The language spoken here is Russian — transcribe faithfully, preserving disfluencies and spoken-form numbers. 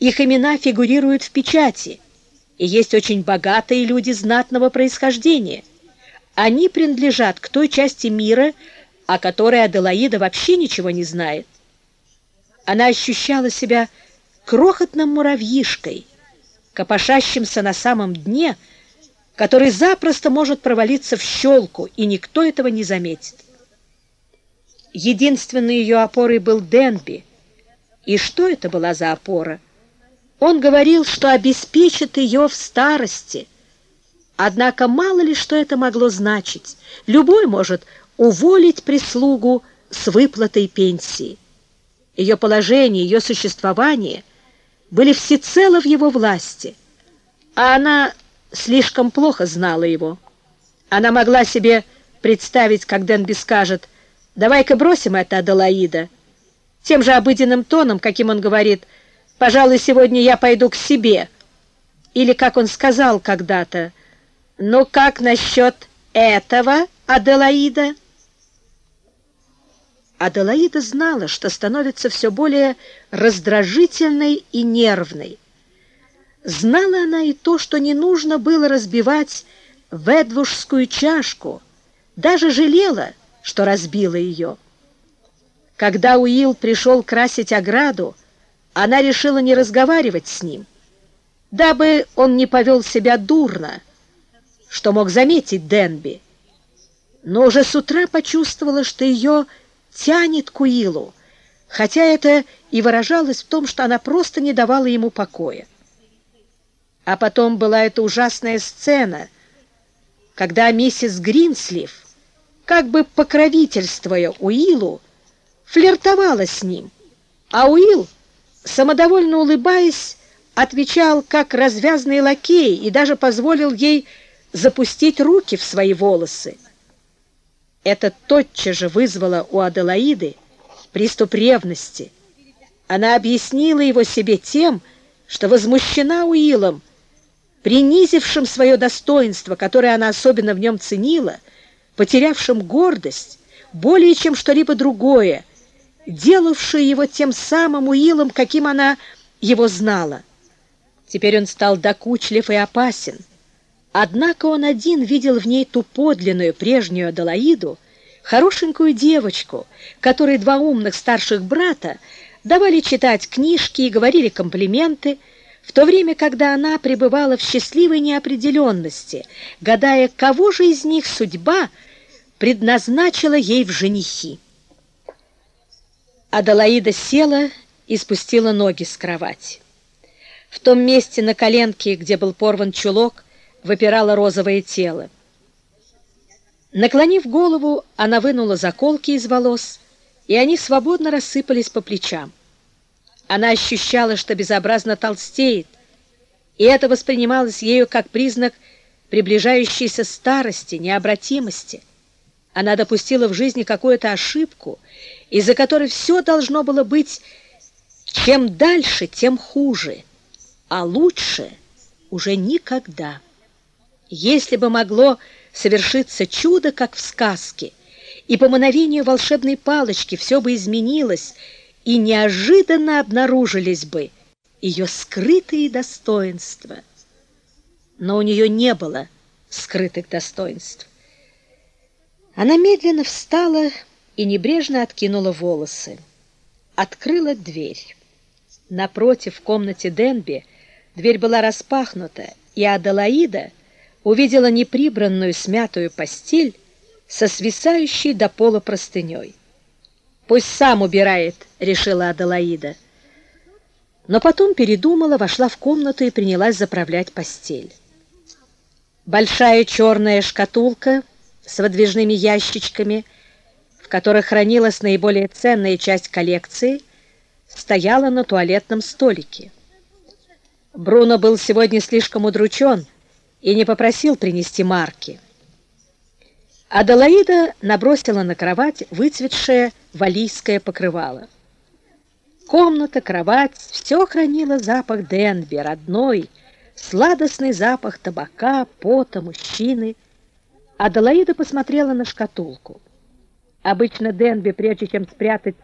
Их имена фигурируют в печати, и есть очень богатые люди знатного происхождения. Они принадлежат к той части мира, о которой Аделаида вообще ничего не знает. Она ощущала себя крохотным муравьишкой, копошащимся на самом дне, который запросто может провалиться в щелку, и никто этого не заметит. Единственной ее опорой был Денби. И что это была за опора? Он говорил, что обеспечит ее в старости. Однако мало ли что это могло значить. Любой может уволить прислугу с выплатой пенсии. Ее положение, ее существование были всецело в его власти, а она слишком плохо знала его. Она могла себе представить, как Денби скажет: «Давай-ка бросим это, Аделаида», тем же обыденным тоном, каким он говорит: «Пожалуй, сегодня я пойду к себе». Или как он сказал когда-то: «Ну как насчет этого, Аделаида?» Аделаида знала, что становится все более раздражительной и нервной. Знала она и то, что не нужно было разбивать ведвудскую чашку, даже жалела, что разбила ее. Когда Уилл пришел красить ограду, она решила не разговаривать с ним, дабы он не повел себя дурно, что мог заметить Денби. Но уже с утра почувствовала, что ее тянет к Уиллу, хотя это и выражалось в том, что она просто не давала ему покоя. А потом была эта ужасная сцена, когда миссис Гринслив, как бы покровительствуя Уиллу, флиртовала с ним, а Уилл, самодовольно улыбаясь, отвечал как развязный лакей и даже позволил ей запустить руки в свои волосы. Это тотчас же вызвало у Аделаиды приступ ревности. Она объяснила его себе тем, что возмущена Уиллом, принизившим свое достоинство, которое она особенно в нем ценила, потерявшим гордость более чем что-либо другое, делавшую его тем самым Уиллом, каким она его знала. Теперь он стал докучлив и опасен. Однако он один видел в ней ту подлинную прежнюю Аделаиду, хорошенькую девочку, которой два умных старших брата давали читать книжки и говорили комплименты, в то время, когда она пребывала в счастливой неопределенности, гадая, кого же из них судьба предназначила ей в женихи. Аделаида села и спустила ноги с кровати. В том месте на коленке, где был порван чулок, выпирало розовое тело. Наклонив голову, она вынула заколки из волос, и они свободно рассыпались по плечам. Она ощущала, что безобразно толстеет, и это воспринималось ею как признак приближающейся старости, необратимости. Она допустила в жизни какую-то ошибку, из-за которой все должно было быть чем дальше, тем хуже, а лучше уже никогда. Если бы могло совершиться чудо, как в сказке, и по мановению волшебной палочки все бы изменилось, и неожиданно обнаружились бы ее скрытые достоинства. Но у нее не было скрытых достоинств. Она медленно встала и небрежно откинула волосы. Открыла дверь. Напротив, в комнате Денби, дверь была распахнута, и Аделаида увидела неприбранную смятую постель со свисающей до пола простыней. «Пусть сам убирает», — решила Аделаида. Но потом передумала, вошла в комнату и принялась заправлять постель. Большая черная шкатулка с выдвижными ящичками, в которых хранилась наиболее ценная часть коллекции, стояла на туалетном столике. Бруно был сегодня слишком удручен и не попросил принести марки. Аделаида набросила на кровать выцветшее валлийское покрывало. Комната, кровать — все хранило запах Денби, родной, сладостный запах табака, пота, мужчины. Аделаида посмотрела на шкатулку. Обычно Денби, прежде чем спрятать